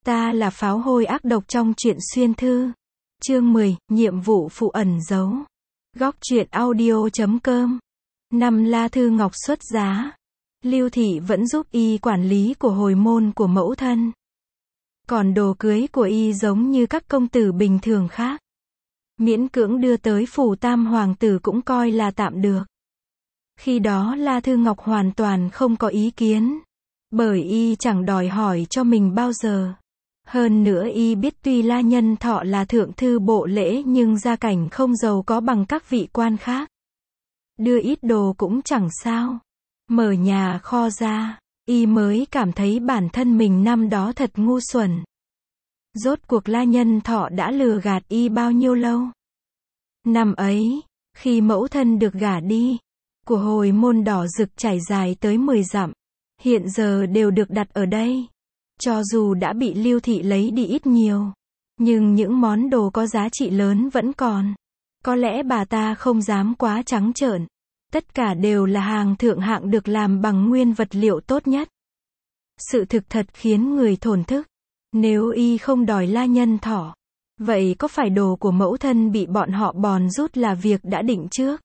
Ta là pháo hôi ác độc trong truyện xuyên thư. Chương 10, nhiệm vụ phụ ẩn giấu. Góc truyện audio.com. Năm La Thư Ngọc xuất giá. Lưu Thị vẫn giúp y quản lý của hồi môn của mẫu thân. Còn đồ cưới của y giống như các công tử bình thường khác. Miễn cưỡng đưa tới phủ tam hoàng tử cũng coi là tạm được. Khi đó La Thư Ngọc hoàn toàn không có ý kiến. Bởi y chẳng đòi hỏi cho mình bao giờ. Hơn nữa y biết tuy La Nhân Thọ là thượng thư bộ lễ nhưng gia cảnh không giàu có bằng các vị quan khác. Đưa ít đồ cũng chẳng sao. Mở nhà kho ra, y mới cảm thấy bản thân mình năm đó thật ngu xuẩn. Rốt cuộc La Nhân Thọ đã lừa gạt y bao nhiêu lâu? Năm ấy, khi mẫu thân được gả đi, của hồi môn đỏ rực trải dài tới 10 dặm, hiện giờ đều được đặt ở đây. Cho dù đã bị Lưu Thị lấy đi ít nhiều, nhưng những món đồ có giá trị lớn vẫn còn. Có lẽ bà ta không dám quá trắng trợn. Tất cả đều là hàng thượng hạng được làm bằng nguyên vật liệu tốt nhất. Sự thực thật khiến người thổn thức. Nếu y không đòi La Nhân Thọ, vậy có phải đồ của mẫu thân bị bọn họ bòn rút là việc đã định trước?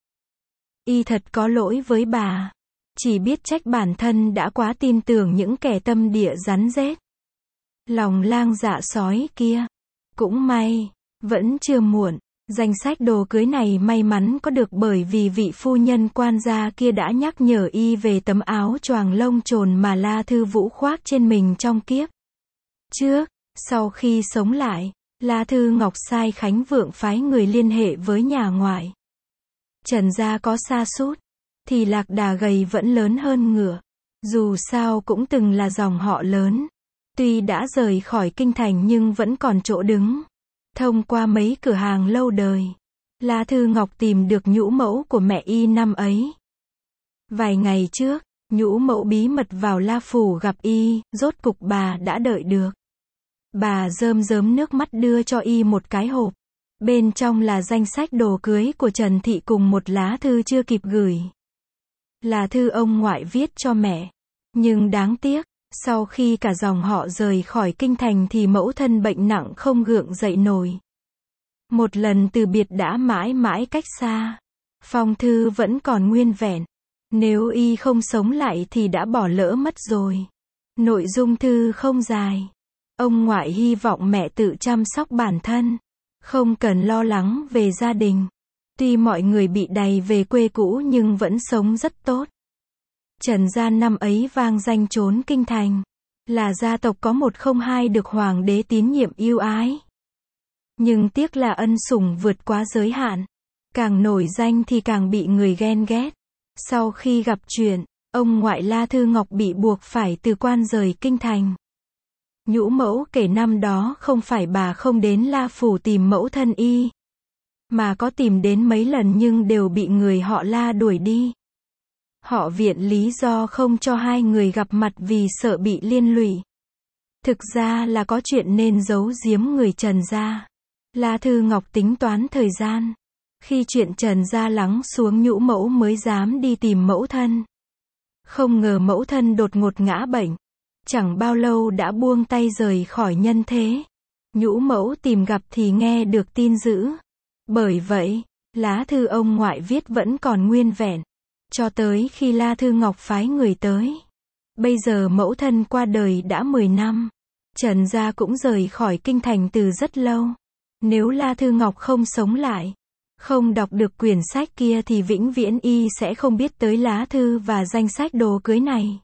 Y thật có lỗi với bà. Chỉ biết trách bản thân đã quá tin tưởng những kẻ tâm địa rắn rết. Lòng lang dạ sói kia. Cũng may, vẫn chưa muộn. Danh sách đồ cưới này may mắn có được bởi vì vị phu nhân quan gia kia đã nhắc nhở y về tấm áo choàng lông trồn mà La Thư Vũ khoác trên mình trong kiếp trước. Sau khi sống lại, La Thư Ngọc sai Khánh Vượng phái người liên hệ với nhà ngoại. Trần gia có sa sút thì lạc đà gầy vẫn lớn hơn ngựa. Dù sao cũng từng là dòng họ lớn. Tuy đã rời khỏi kinh thành nhưng vẫn còn chỗ đứng. Thông qua mấy cửa hàng lâu đời, La Thư Ngọc tìm được nhũ mẫu của mẹ y năm ấy. Vài ngày trước, nhũ mẫu bí mật vào La Phủ gặp y, rốt cục bà đã đợi được. Bà rơm rớm nước mắt đưa cho y một cái hộp. Bên trong là danh sách đồ cưới của Trần Thị cùng một lá thư chưa kịp gửi. Là thư ông ngoại viết cho mẹ. Nhưng đáng tiếc, sau khi cả dòng họ rời khỏi kinh thành thì mẫu thân bệnh nặng không gượng dậy nổi. Một lần từ biệt đã mãi mãi cách xa. Phong thư vẫn còn nguyên vẹn. Nếu y không sống lại thì đã bỏ lỡ mất rồi. Nội dung thư không dài. Ông ngoại hy vọng mẹ tự chăm sóc bản thân. Không cần lo lắng về gia đình. Tuy mọi người bị đày về quê cũ nhưng vẫn sống rất tốt. Trần gia năm ấy vang danh trốn kinh thành. Là gia tộc có một không hai được hoàng đế tín nhiệm yêu ái. Nhưng tiếc là ân sủng vượt quá giới hạn. Càng nổi danh thì càng bị người ghen ghét. Sau khi gặp chuyện, ông ngoại La Thư Ngọc bị buộc phải từ quan rời kinh thành. Nhũ mẫu kể năm đó không phải bà không đến La Phủ tìm mẫu thân y, mà có tìm đến mấy lần nhưng đều bị người họ La đuổi đi. Họ viện lý do không cho hai người gặp mặt vì sợ bị liên lụy. Thực ra là có chuyện nên giấu giếm người Trần gia. La Thư Ngọc tính toán thời gian. Khi chuyện Trần gia lắng xuống nhũ mẫu mới dám đi tìm mẫu thân. Không ngờ mẫu thân đột ngột ngã bệnh. Chẳng bao lâu đã buông tay rời khỏi nhân thế. Nhũ mẫu tìm gặp thì nghe được tin dữ. Bởi vậy, lá thư ông ngoại viết vẫn còn nguyên vẹn. Cho tới khi La Thư Ngọc phái người tới. Bây giờ mẫu thân qua đời đã 10 năm. Trần gia cũng rời khỏi kinh thành từ rất lâu. Nếu La Thư Ngọc không sống lại, không đọc được quyển sách kia thì vĩnh viễn y sẽ không biết tới lá thư và danh sách đồ cưới này.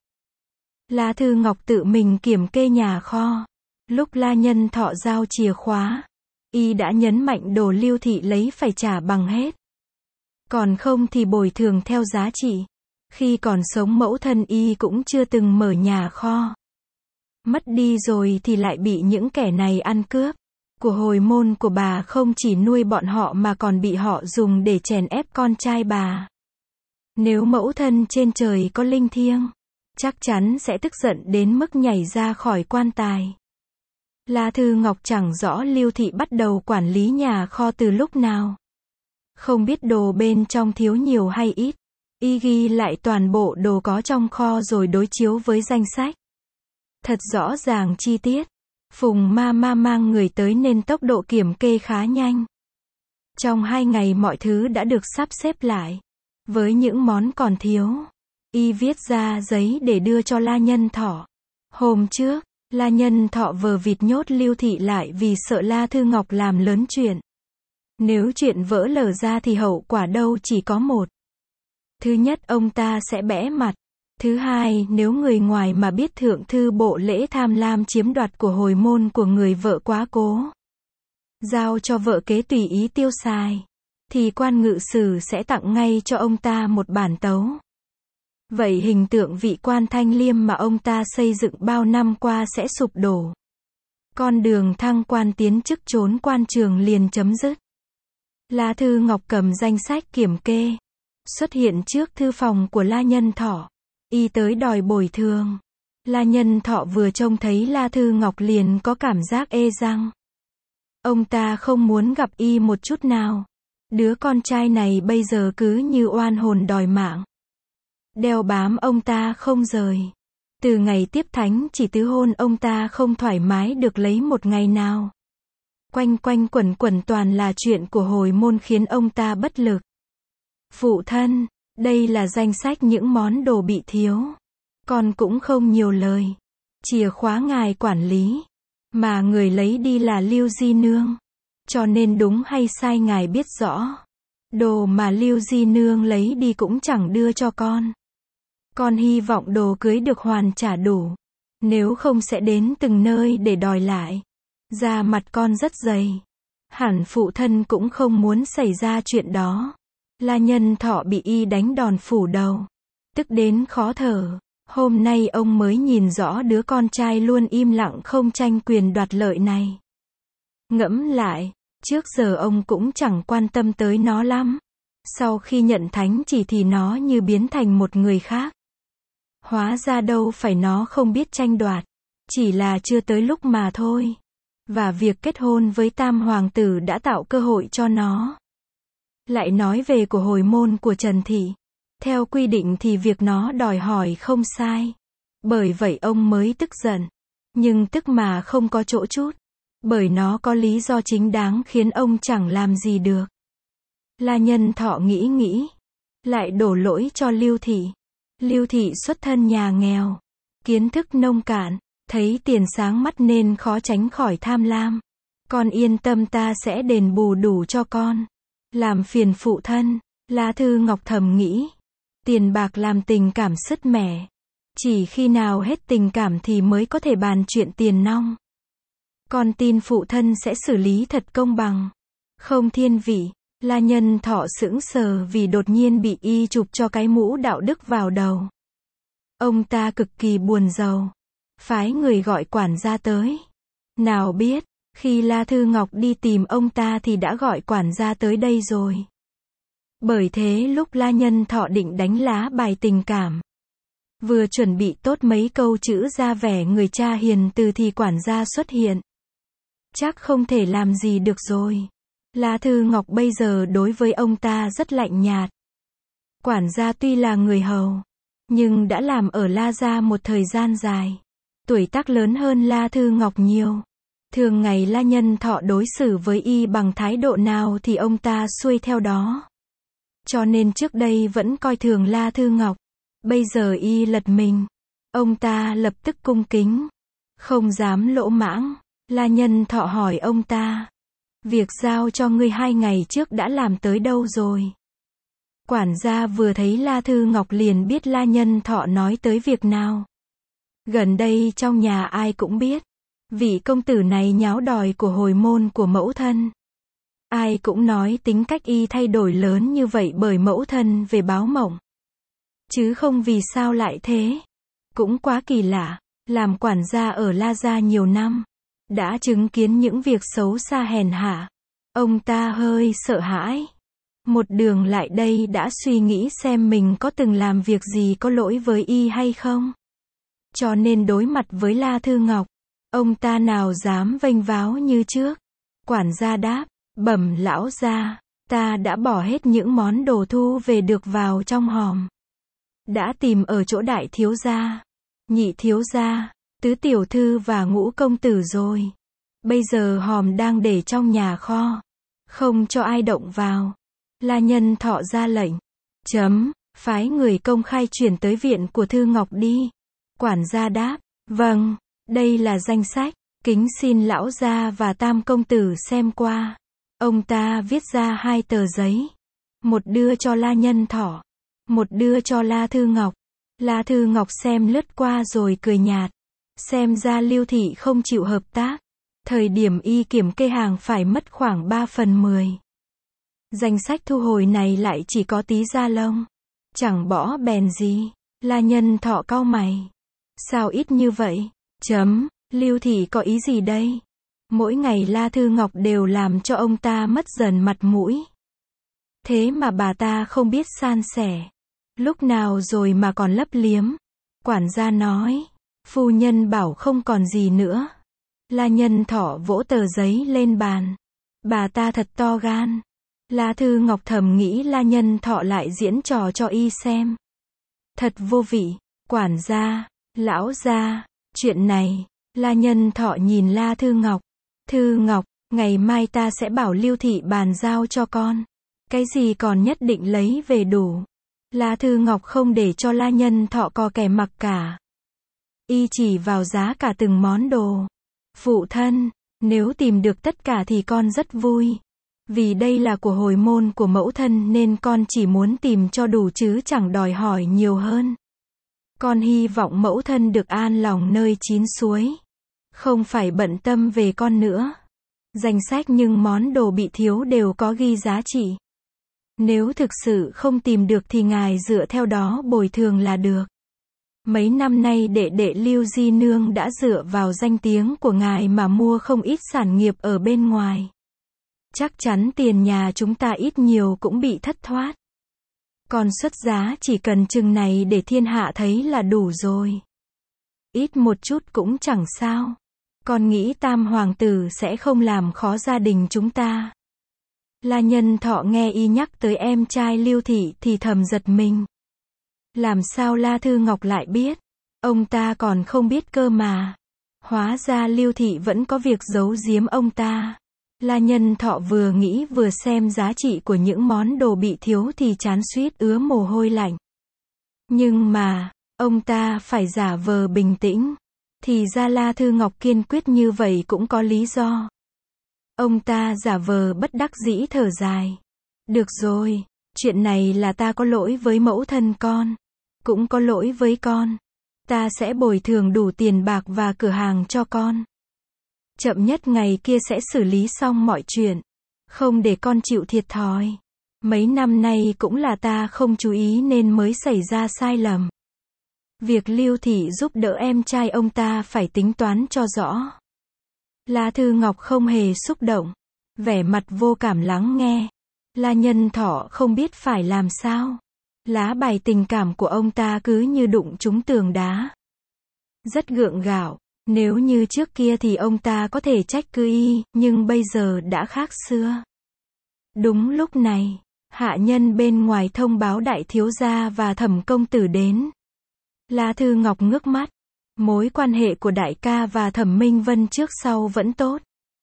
La Thư Ngọc tự mình kiểm kê nhà kho. Lúc La Nhân Thọ giao chìa khóa, y đã nhấn mạnh đồ Lưu Thị lấy phải trả bằng hết. Còn không thì bồi thường theo giá trị. Khi còn sống mẫu thân y cũng chưa từng mở nhà kho. Mất đi rồi thì lại bị những kẻ này ăn cướp. Của hồi môn của bà không chỉ nuôi bọn họ mà còn bị họ dùng để chèn ép con trai bà. Nếu mẫu thân trên trời có linh thiêng, chắc chắn sẽ tức giận đến mức nhảy ra khỏi quan tài. La Thư Ngọc chẳng rõ Lưu Thị bắt đầu quản lý nhà kho từ lúc nào. Không biết đồ bên trong thiếu nhiều hay ít. Y ghi lại toàn bộ đồ có trong kho rồi đối chiếu với danh sách. Thật rõ ràng chi tiết. Phùng ma ma mang người tới nên tốc độ kiểm kê khá nhanh. Trong 2 ngày mọi thứ đã được sắp xếp lại. Với những món còn thiếu, y viết ra giấy để đưa cho La Nhân Thọ. Hôm trước, La Nhân Thọ vờ vịt nhốt Lưu Thị lại vì sợ La Thư Ngọc làm lớn chuyện. Nếu chuyện vỡ lở ra thì hậu quả đâu chỉ có một. Thứ nhất, ông ta sẽ bẽ mặt. Thứ hai, nếu người ngoài mà biết thượng thư bộ lễ tham lam chiếm đoạt của hồi môn của người vợ quá cố, giao cho vợ kế tùy ý tiêu xài, thì quan ngự sử sẽ tặng ngay cho ông ta một bản tấu. Vậy hình tượng vị quan thanh liêm mà ông ta xây dựng bao năm qua sẽ sụp đổ. Con đường thăng quan tiến chức trốn quan trường liền chấm dứt. La Thư Ngọc cầm danh sách kiểm kê, xuất hiện trước thư phòng của La Nhân Thọ. Y tới đòi bồi thường. La Nhân Thọ vừa trông thấy La Thư Ngọc liền có cảm giác ê răng. Ông ta không muốn gặp y một chút nào. Đứa con trai này bây giờ cứ như oan hồn đòi mạng. Đeo bám ông ta không rời. Từ ngày tiếp thánh chỉ tứ hôn ông ta không thoải mái được lấy một ngày nào. Quanh quanh quẩn quẩn toàn là chuyện của hồi môn khiến ông ta bất lực. Phụ thân, đây là danh sách những món đồ bị thiếu. Con cũng không nhiều lời. Chìa khóa ngài quản lý. Mà người lấy đi là Lưu Di Nương. Cho nên đúng hay sai ngài biết rõ. Đồ mà Lưu Di Nương lấy đi cũng chẳng đưa cho con. Con hy vọng đồ cưới được hoàn trả đủ. Nếu không sẽ đến từng nơi để đòi lại. Da mặt con rất dày. Hẳn phụ thân cũng không muốn xảy ra chuyện đó. La Nhân Thọ bị y đánh đòn phủ đầu. Tức đến khó thở. Hôm nay ông mới nhìn rõ đứa con trai luôn im lặng không tranh quyền đoạt lợi này. Ngẫm lại, trước giờ ông cũng chẳng quan tâm tới nó lắm. Sau khi nhận thánh chỉ thì nó như biến thành một người khác. Hóa ra đâu phải nó không biết tranh đoạt. Chỉ là chưa tới lúc mà thôi. Và việc kết hôn với Tam Hoàng tử đã tạo cơ hội cho nó. Lại nói về của hồi môn của Trần Thị. Theo quy định thì việc nó đòi hỏi không sai. Bởi vậy ông mới tức giận. Nhưng tức mà không có chỗ chút. Bởi nó có lý do chính đáng khiến ông chẳng làm gì được. La Nhân Thọ nghĩ. Lại đổ lỗi cho Lưu Thị. Lưu Thị xuất thân nhà nghèo. Kiến thức nông cạn. Thấy tiền sáng mắt nên khó tránh khỏi tham lam. Con yên tâm ta sẽ đền bù đủ cho con. Làm phiền phụ thân. La Thư Ngọc thầm nghĩ. Tiền bạc làm tình cảm sứt mẻ. Chỉ khi nào hết tình cảm thì mới có thể bàn chuyện tiền nong. Con tin phụ thân sẽ xử lý thật công bằng. Không thiên vị. La Nhân Thọ sững sờ vì đột nhiên bị y chụp cho cái mũ đạo đức vào đầu. Ông ta cực kỳ buồn rầu. Phái người gọi quản gia tới. Nào biết, khi La Thư Ngọc đi tìm ông ta thì đã gọi quản gia tới đây rồi. Bởi thế lúc La Nhân Thọ định đánh lá bài tình cảm. Vừa chuẩn bị tốt mấy câu chữ ra vẻ người cha hiền từ thì quản gia xuất hiện. Chắc không thể làm gì được rồi. La Thư Ngọc bây giờ đối với ông ta rất lạnh nhạt. Quản gia tuy là người hầu, nhưng đã làm ở La Gia một thời gian dài. Tuổi tác lớn hơn La Thư Ngọc nhiều. Thường ngày La Nhân Thọ đối xử với y bằng thái độ nào thì ông ta xuôi theo đó. Cho nên trước đây vẫn coi thường La Thư Ngọc. Bây giờ y lật mình. Ông ta lập tức cung kính. Không dám lỗ mãng. La Nhân Thọ hỏi ông ta. Việc giao cho ngươi 2 ngày trước đã làm tới đâu rồi? Quản gia vừa thấy La Thư Ngọc liền biết La Nhân Thọ nói tới việc nào. Gần đây trong nhà ai cũng biết. Vị công tử này nháo đòi của hồi môn của mẫu thân. Ai cũng nói tính cách y thay đổi lớn như vậy bởi mẫu thân về báo mộng. Chứ không vì sao lại thế. Cũng quá kỳ lạ. Làm quản gia ở La Gia nhiều năm. Đã chứng kiến những việc xấu xa hèn hạ. Ông ta hơi sợ hãi. Một đường lại đây đã suy nghĩ xem mình có từng làm việc gì có lỗi với y hay không. Cho nên đối mặt với La Thư Ngọc, ông ta nào dám vênh váo như trước. Quản gia đáp, bẩm lão gia, ta đã bỏ hết những món đồ thu về được vào trong hòm. Đã tìm ở chỗ đại thiếu gia, nhị thiếu gia, Tứ tiểu thư và Ngũ công tử rồi. Bây giờ hòm đang để trong nhà kho. Không cho ai động vào. La Nhân Thọ ra lệnh. Phái người công khai chuyển tới viện của Thư Ngọc đi. Quản gia đáp. Vâng, đây là danh sách. Kính xin lão gia và Tam công tử xem qua. Ông ta viết ra 2 tờ giấy. Một đưa cho La Nhân Thọ. Một đưa cho La Thư Ngọc. La Thư Ngọc xem lướt qua rồi cười nhạt. Xem ra Lưu Thị không chịu hợp tác. Thời điểm y kiểm kê hàng phải mất khoảng 3/10. Danh sách thu hồi này lại chỉ có tí da lông. Chẳng bỏ bèn gì. La Nhân Thọ cau mày. Sao ít như vậy? Lưu Thị có ý gì đây? Mỗi ngày La Thư Ngọc đều làm cho ông ta mất dần mặt mũi. Thế mà bà ta không biết san sẻ. Lúc nào rồi mà còn lấp liếm. Quản gia nói. Phu nhân bảo không còn gì nữa. La Nhân Thọ vỗ tờ giấy lên bàn. Bà ta thật to gan. La Thư Ngọc thầm nghĩ La Nhân Thọ lại diễn trò cho y xem. Thật vô vị. Quản gia, lão gia, chuyện này. La Nhân Thọ nhìn La Thư Ngọc. Thư Ngọc, ngày mai ta sẽ bảo Lưu Thị bàn giao cho con. Cái gì còn nhất định lấy về đủ. La Thư Ngọc không để cho La Nhân Thọ co kè mặc cả. Y chỉ vào giá cả từng món đồ. Phụ thân, nếu tìm được tất cả thì con rất vui. Vì đây là của hồi môn của mẫu thân nên con chỉ muốn tìm cho đủ chứ chẳng đòi hỏi nhiều hơn. Con hy vọng mẫu thân được an lòng nơi chín suối. Không phải bận tâm về con nữa. Danh sách nhưng món đồ bị thiếu đều có ghi giá trị. Nếu thực sự không tìm được thì ngài dựa theo đó bồi thường là được. Mấy năm nay đệ đệ Lưu Di Nương đã dựa vào danh tiếng của ngài mà mua không ít sản nghiệp ở bên ngoài. Chắc chắn tiền nhà chúng ta ít nhiều cũng bị thất thoát. Còn xuất giá chỉ cần chừng này để thiên hạ thấy là đủ rồi. Ít một chút cũng chẳng sao. Con nghĩ Tam hoàng tử sẽ không làm khó gia đình chúng ta. La Nhân Thọ nghe y nhắc tới em trai Lưu Thị thì thầm giật mình. Làm sao La Thư Ngọc lại biết? Ông ta còn không biết cơ mà. Hóa ra Lưu Thị vẫn có việc giấu giếm ông ta. La Nhân Thọ vừa nghĩ vừa xem giá trị của những món đồ bị thiếu thì chán suýt ứa mồ hôi lạnh. Nhưng mà, ông ta phải giả vờ bình tĩnh. Thì ra La Thư Ngọc kiên quyết như vậy cũng có lý do. Ông ta giả vờ bất đắc dĩ thở dài. Được rồi, chuyện này là ta có lỗi với mẫu thân con. Cũng có lỗi với con. Ta sẽ bồi thường đủ tiền bạc và cửa hàng cho con. Chậm nhất ngày kia sẽ xử lý xong mọi chuyện. Không để con chịu thiệt thòi. Mấy năm nay cũng là ta không chú ý nên mới xảy ra sai lầm. Việc Lưu Thị giúp đỡ em trai ông ta phải tính toán cho rõ. La Thư Ngọc không hề xúc động. Vẻ mặt vô cảm lắng nghe. La Nhân Thọ không biết phải làm sao. Lá bài tình cảm của ông ta cứ như đụng trúng tường đá. Rất gượng gạo. Nếu như trước kia thì ông ta có thể trách cứ y, nhưng bây giờ đã khác xưa. Đúng lúc này, hạ nhân bên ngoài thông báo đại thiếu gia và Thẩm công tử đến. La Thư Ngọc ngước mắt. Mối quan hệ của đại ca và Thẩm Minh Vân trước sau vẫn tốt.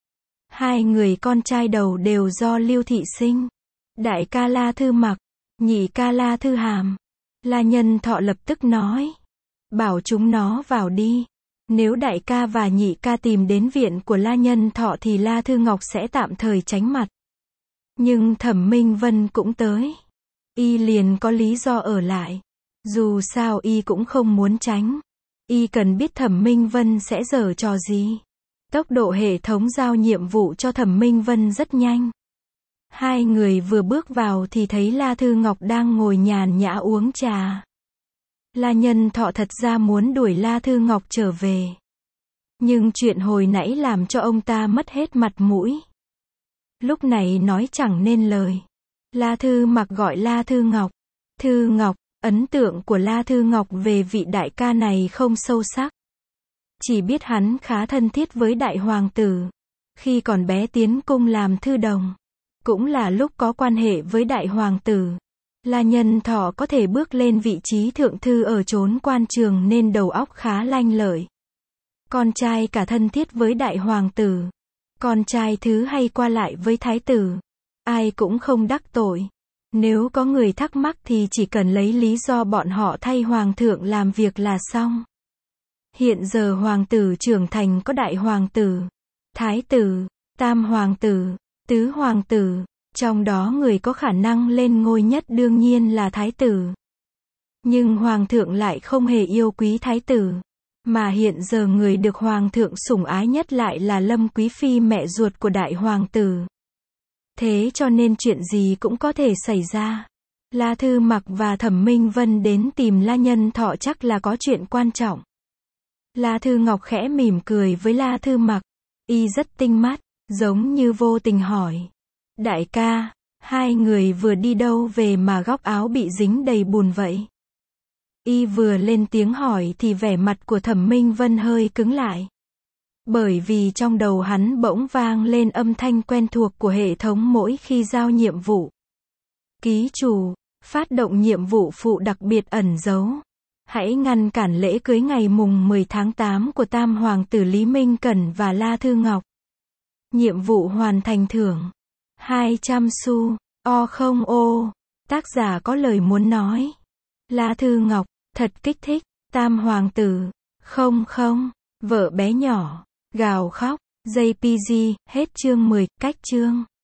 2 người con trai đầu đều do Lưu Thị sinh. Đại ca La Thư Mặc, nhị ca La Thư Hàm. La Nhân Thọ lập tức nói. Bảo chúng nó vào đi. Nếu đại ca và nhị ca tìm đến viện của La Nhân Thọ thì La Thư Ngọc sẽ tạm thời tránh mặt. Nhưng Thẩm Minh Vân cũng tới. Y liền có lý do ở lại. Dù sao y cũng không muốn tránh. Y cần biết Thẩm Minh Vân sẽ giở trò gì. Tốc độ hệ thống giao nhiệm vụ cho Thẩm Minh Vân rất nhanh. 2 người vừa bước vào thì thấy La Thư Ngọc đang ngồi nhàn nhã uống trà. La Nhân Thọ thật ra muốn đuổi La Thư Ngọc trở về. Nhưng chuyện hồi nãy làm cho ông ta mất hết mặt mũi. Lúc này nói chẳng nên lời. La Thư Mặc gọi La Thư Ngọc. Thư Ngọc, ấn tượng của La Thư Ngọc về vị đại ca này không sâu sắc. Chỉ biết hắn khá thân thiết với đại hoàng tử. Khi còn bé tiến cung làm thư đồng. Cũng là lúc có quan hệ với đại hoàng tử. La Nhân Thọ có thể bước lên vị trí thượng thư ở chốn quan trường nên đầu óc khá lanh lợi. Con trai cả thân thiết với đại hoàng tử. Con trai thứ hay qua lại với thái tử. Ai cũng không đắc tội. Nếu có người thắc mắc thì chỉ cần lấy lý do bọn họ thay hoàng thượng làm việc là xong. Hiện giờ hoàng tử trưởng thành có đại hoàng tử, thái tử, tam hoàng tử, tứ hoàng tử, trong đó người có khả năng lên ngôi nhất đương nhiên là thái tử. Nhưng hoàng thượng lại không hề yêu quý thái tử, mà hiện giờ người được hoàng thượng sủng ái nhất lại là Lâm Quý Phi mẹ ruột của đại hoàng tử. Thế cho nên chuyện gì cũng có thể xảy ra. La Thư Mặc và Thẩm Minh Vân đến tìm La Nhân Thọ chắc là có chuyện quan trọng. La Thư Ngọc khẽ mỉm cười với La Thư Mặc. Y rất tinh mắt, giống như vô tình hỏi. Đại ca, hai người vừa đi đâu về mà góc áo bị dính đầy bùn vậy? Y vừa lên tiếng hỏi thì vẻ mặt của Thẩm Minh Vân hơi cứng lại. Bởi vì trong đầu hắn bỗng vang lên âm thanh quen thuộc của hệ thống mỗi khi giao nhiệm vụ. Ký chủ, phát động nhiệm vụ phụ đặc biệt ẩn giấu. Hãy ngăn cản lễ cưới ngày mùng 10 tháng 8 của Tam Hoàng tử Lý Minh Cẩn và La Thư Ngọc. Nhiệm vụ hoàn thành thưởng 200 xu, không ô. Tác giả có lời muốn nói. La Thư Ngọc, thật kích thích. Tam Hoàng tử, không, vợ bé nhỏ, gào khóc. JPG, hết chương 10, cách chương.